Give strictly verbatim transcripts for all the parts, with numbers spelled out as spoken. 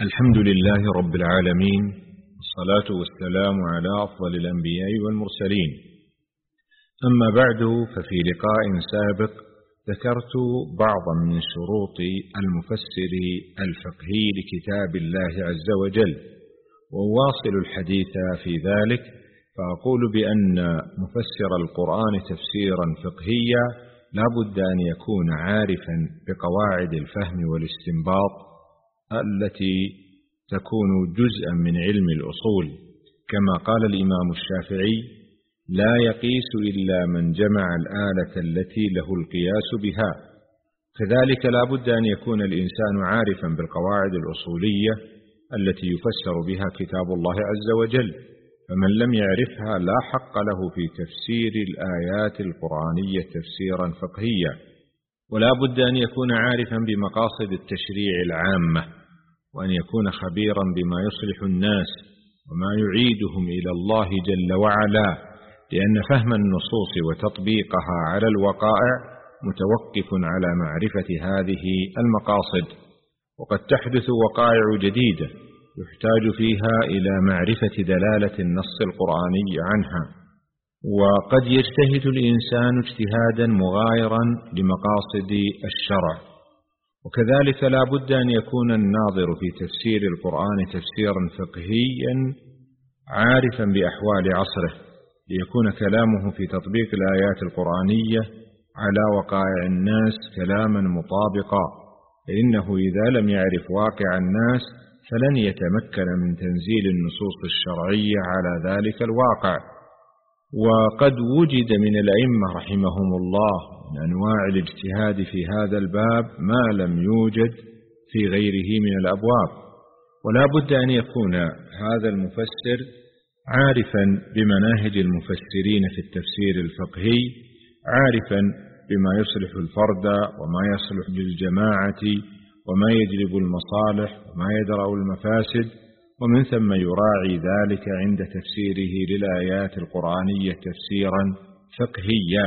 الحمد لله رب العالمين، والصلاة والسلام على أفضل الأنبياء والمرسلين. أما بعد، ففي لقاء سابق ذكرت بعضا من شروط المفسر الفقهي لكتاب الله عز وجل، وواصل الحديث في ذلك، فأقول بأن مفسر القرآن تفسيرا فقهيا لا بد أن يكون عارفا بقواعد الفهم والاستنباط التي تكون جزءا من علم الأصول، كما قال الإمام الشافعي: لا يقيس إلا من جمع الآلة التي له القياس بها. كذلك لا بد أن يكون الإنسان عارفا بالقواعد الأصولية التي يفسر بها كتاب الله عز وجل، فمن لم يعرفها لا حق له في تفسير الآيات القرآنية تفسيرا فقهيا. ولا بد أن يكون عارفا بمقاصد التشريع العامة، وأن يكون خبيرا بما يصلح الناس وما يعيدهم إلى الله جل وعلا، لأن فهم النصوص وتطبيقها على الوقائع متوقف على معرفة هذه المقاصد. وقد تحدث وقائع جديدة يحتاج فيها إلى معرفة دلالة النص القرآني عنها، وقد يجتهد الإنسان اجتهادا مغايرا لمقاصد الشرع. وكذلك لا بد أن يكون الناظر في تفسير القرآن تفسيرا فقهيا عارفا بأحوال عصره، ليكون كلامه في تطبيق الآيات القرآنية على وقائع الناس كلاما مطابقا، فإنه إذا لم يعرف واقع الناس فلن يتمكن من تنزيل النصوص الشرعية على ذلك الواقع. وقد وجد من الأئمة رحمهم الله من أنواع الاجتهاد في هذا الباب ما لم يوجد في غيره من الأبواب. ولا بد أن يكون هذا المفسر عارفا بمناهج المفسرين في التفسير الفقهي، عارفا بما يصلح الفرد وما يصلح للجماعة وما يجلب المصالح وما يدرأ المفاسد، ومن ثم يراعي ذلك عند تفسيره للآيات القرآنية تفسيرا فقهيا.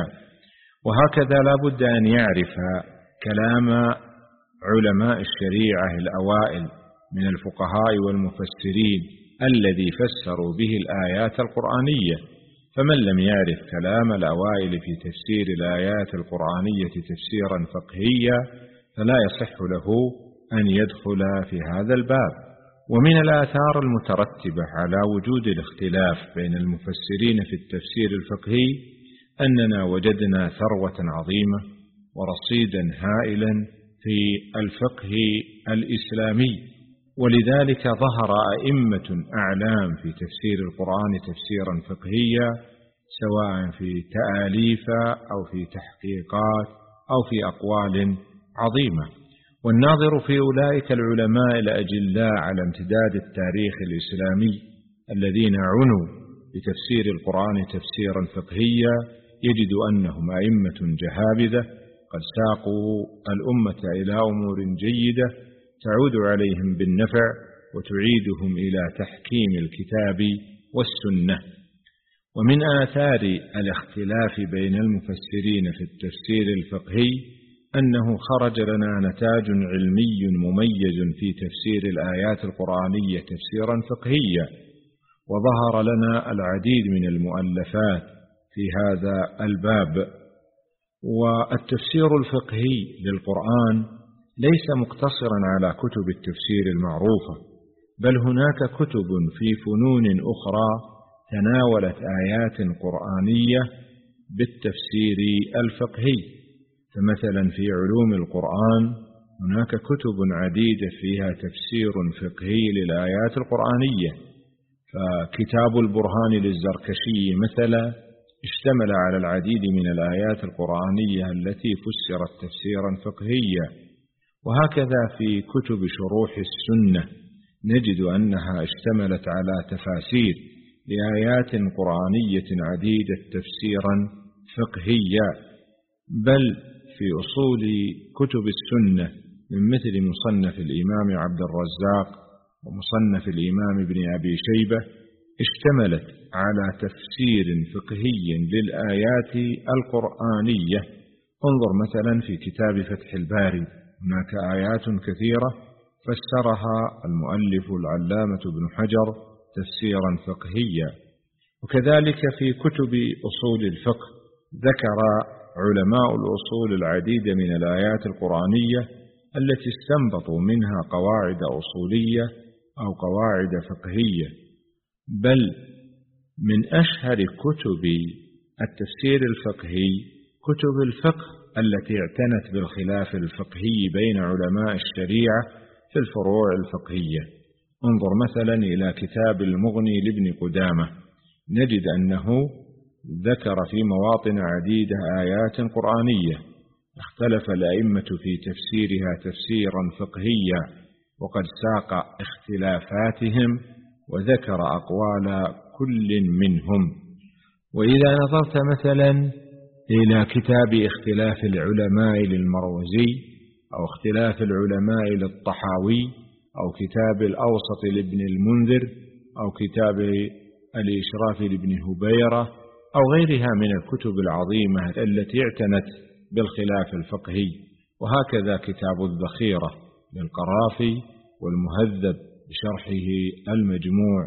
وهكذا لا بد أن يعرف كلام علماء الشريعة الأوائل من الفقهاء والمفسرين الذي فسروا به الآيات القرآنية، فمن لم يعرف كلام الأوائل في تفسير الآيات القرآنية تفسيرا فقهيا فلا يصح له أن يدخل في هذا الباب. ومن الآثار المترتبة على وجود الاختلاف بين المفسرين في التفسير الفقهي أننا وجدنا ثروة عظيمة ورصيدا هائلا في الفقه الإسلامي، ولذلك ظهر أئمة أعلام في تفسير القرآن تفسيرا فقهيا، سواء في تآليف أو في تحقيقات أو في أقوال عظيمة. والناظر في أولئك العلماء الأجلاء على امتداد التاريخ الإسلامي الذين عنوا بتفسير القرآن تفسيرا فقهيا يجد أنهم أئمة جهابذة قد ساقوا الأمة إلى أمور جيدة تعود عليهم بالنفع وتعيدهم إلى تحكيم الكتاب والسنة. ومن آثار الاختلاف بين المفسرين في التفسير الفقهي أنه خرج لنا نتاج علمي مميز في تفسير الآيات القرآنية تفسيرا فقهيا، وظهر لنا العديد من المؤلفات في هذا الباب. والتفسير الفقهي للقرآن ليس مقتصرا على كتب التفسير المعروفة، بل هناك كتب في فنون أخرى تناولت آيات قرآنية بالتفسير الفقهي. فمثلا في علوم القرآن هناك كتب عديدة فيها تفسير فقهي للآيات القرآنية، فكتاب البرهان للزركشي مثلا اشتمل على العديد من الآيات القرآنية التي فسرت تفسيرا فقهيا. وهكذا في كتب شروح السنة نجد أنها اشتملت على تفاسير لآيات قرآنية عديدة تفسيرا فقهيا. بل في أصول كتب السنة من مثل مصنف الإمام عبد الرزاق ومصنف الإمام ابن أبي شيبة اشتملت على تفسير فقهي للآيات القرآنية. انظر مثلا في كتاب فتح الباري، هناك آيات كثيرة فسرها المؤلف العلامة ابن حجر تفسيرا فقهيا. وكذلك في كتب أصول الفقه ذكر علماء الأصول العديد من الآيات القرآنية التي استنبطوا منها قواعد أصولية أو قواعد فقهية، بل من أشهر كتب التفسير الفقهي كتب الفقه التي اعتنت بالخلاف الفقهي بين علماء الشريعة في الفروع الفقهية. انظر مثلا إلى كتاب المغني لابن قدامة، نجد أنه ذكر في مواطن عديدة آيات قرآنية اختلف الأئمة في تفسيرها تفسيرا فقهيا، وقد ساق اختلافاتهم وذكر أقوال كل منهم. وإذا نظرت مثلا إلى كتاب اختلاف العلماء للمروزي، أو اختلاف العلماء للطحاوي، أو كتاب الأوسط لابن المنذر، أو كتاب الإشراف لابن هبيرة، أو غيرها من الكتب العظيمة التي اعتنت بالخلاف الفقهي، وهكذا كتاب الذخيرة للقرافي، والمهذب بشرحه المجموع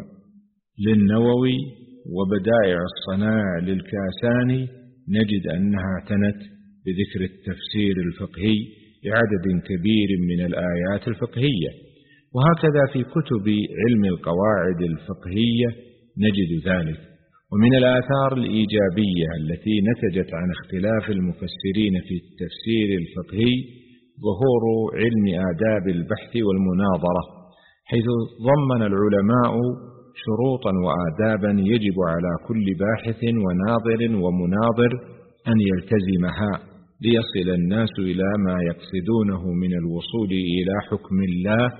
للنووي، وبدائع الصناع للكاساني، نجد أنها اعتنت بذكر التفسير الفقهي لعدد كبير من الآيات الفقهية. وهكذا في كتب علم القواعد الفقهية نجد ذلك. ومن الآثار الإيجابية التي نتجت عن اختلاف المفسرين في التفسير الفقهي ظهور علم آداب البحث والمناظرة، حيث ضمن العلماء شروطا وآدابا يجب على كل باحث وناظر ومناظر أن يلتزمها ليصل الناس إلى ما يقصدونه من الوصول إلى حكم الله.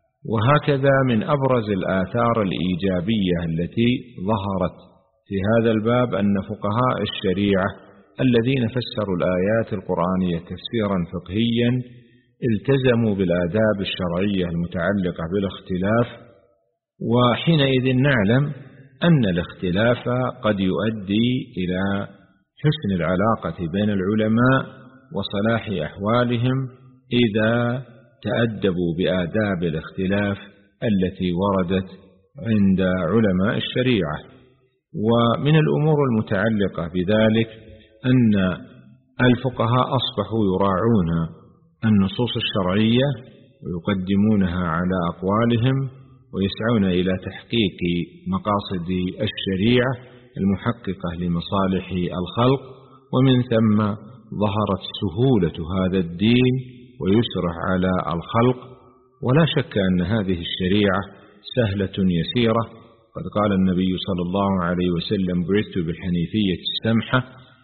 وهكذا من أبرز الآثار الإيجابية التي ظهرت في هذا الباب أن فقهاء الشريعة الذين فسروا الآيات القرآنية تفسيرا فقهيا التزموا بالآداب الشرعية المتعلقة بالاختلاف. وحينئذ نعلم أن الاختلاف قد يؤدي إلى حسن العلاقة بين العلماء وصلاح أحوالهم إذا تأدبوا بآداب الاختلاف التي وردت عند علماء الشريعة. ومن الأمور المتعلقة بذلك أن الفقهاء أصبحوا يراعون النصوص الشرعية ويقدمونها على أقوالهم، ويسعون إلى تحقيق مقاصد الشريعة المحققة لمصالح الخلق، ومن ثم ظهرت سهولة هذا الدين ويسرع على الخلق. ولا شك أن هذه الشريعة سهلة يسيرة، قد قال النبي صلى الله عليه وسلم: بعثت بالحنيفية السمحة.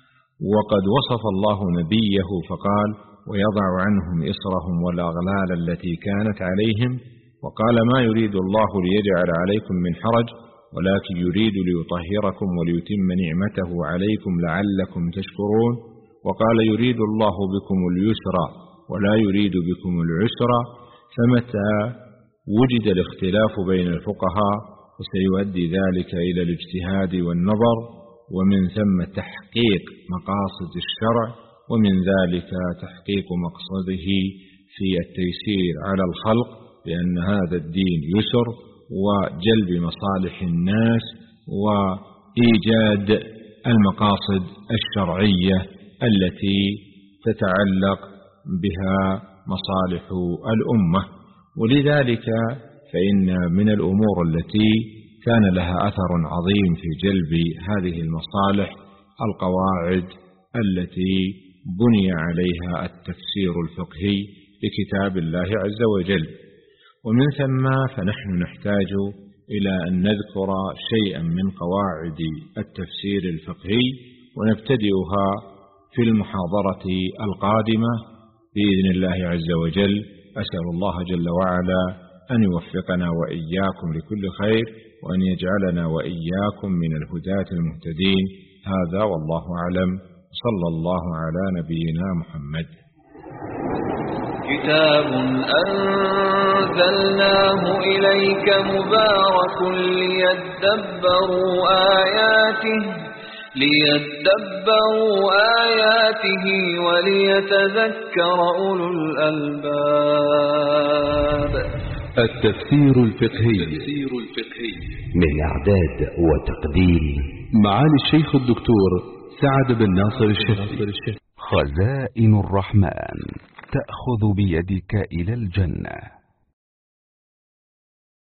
وقد وصف الله نبيه فقال: ويضع عنهم إصرهم والأغلال التي كانت عليهم، وقال: ما يريد الله ليجعل عليكم من حرج ولكن يريد ليطهركم وليتم نعمته عليكم لعلكم تشكرون. وقال: يريد الله بكم اليسر ولا يريد بكم العسر. فمتى وجد الاختلاف بين الفقهاء فسيؤدي ذلك إلى الاجتهاد والنظر، ومن ثم تحقيق مقاصد الشرع، ومن ذلك تحقيق مقصده في التيسير على الخلق، لأن هذا الدين يسر وجلب مصالح الناس وإيجاد المقاصد الشرعية التي تتعلق بها مصالح الأمة. ولذلك فإن من الأمور التي كان لها أثر عظيم في جلب هذه المصالح القواعد التي بني عليها التفسير الفقهي لكتاب الله عز وجل. ومن ثم فنحن نحتاج إلى أن نذكر شيئا من قواعد التفسير الفقهي، ونبتدئها في المحاضرة القادمة بإذن الله عز وجل. أسأل الله جل وعلا أن يوفقنا وإياكم لكل خير، وأن يجعلنا وإياكم من الهداة المهتدين. هذا والله أعلم، صلى الله على نبينا محمد. كتاب أنزلناه إليك مبارك ليدبروا آياته ليدبروا آياته وليتذكر أولو الألباب. التفسير الفقهي من إعداد وتقديم معالي الشيخ الدكتور سعد بن ناصر الشافعي. خزائن الرحمن تأخذ بيدك إلى الجنة.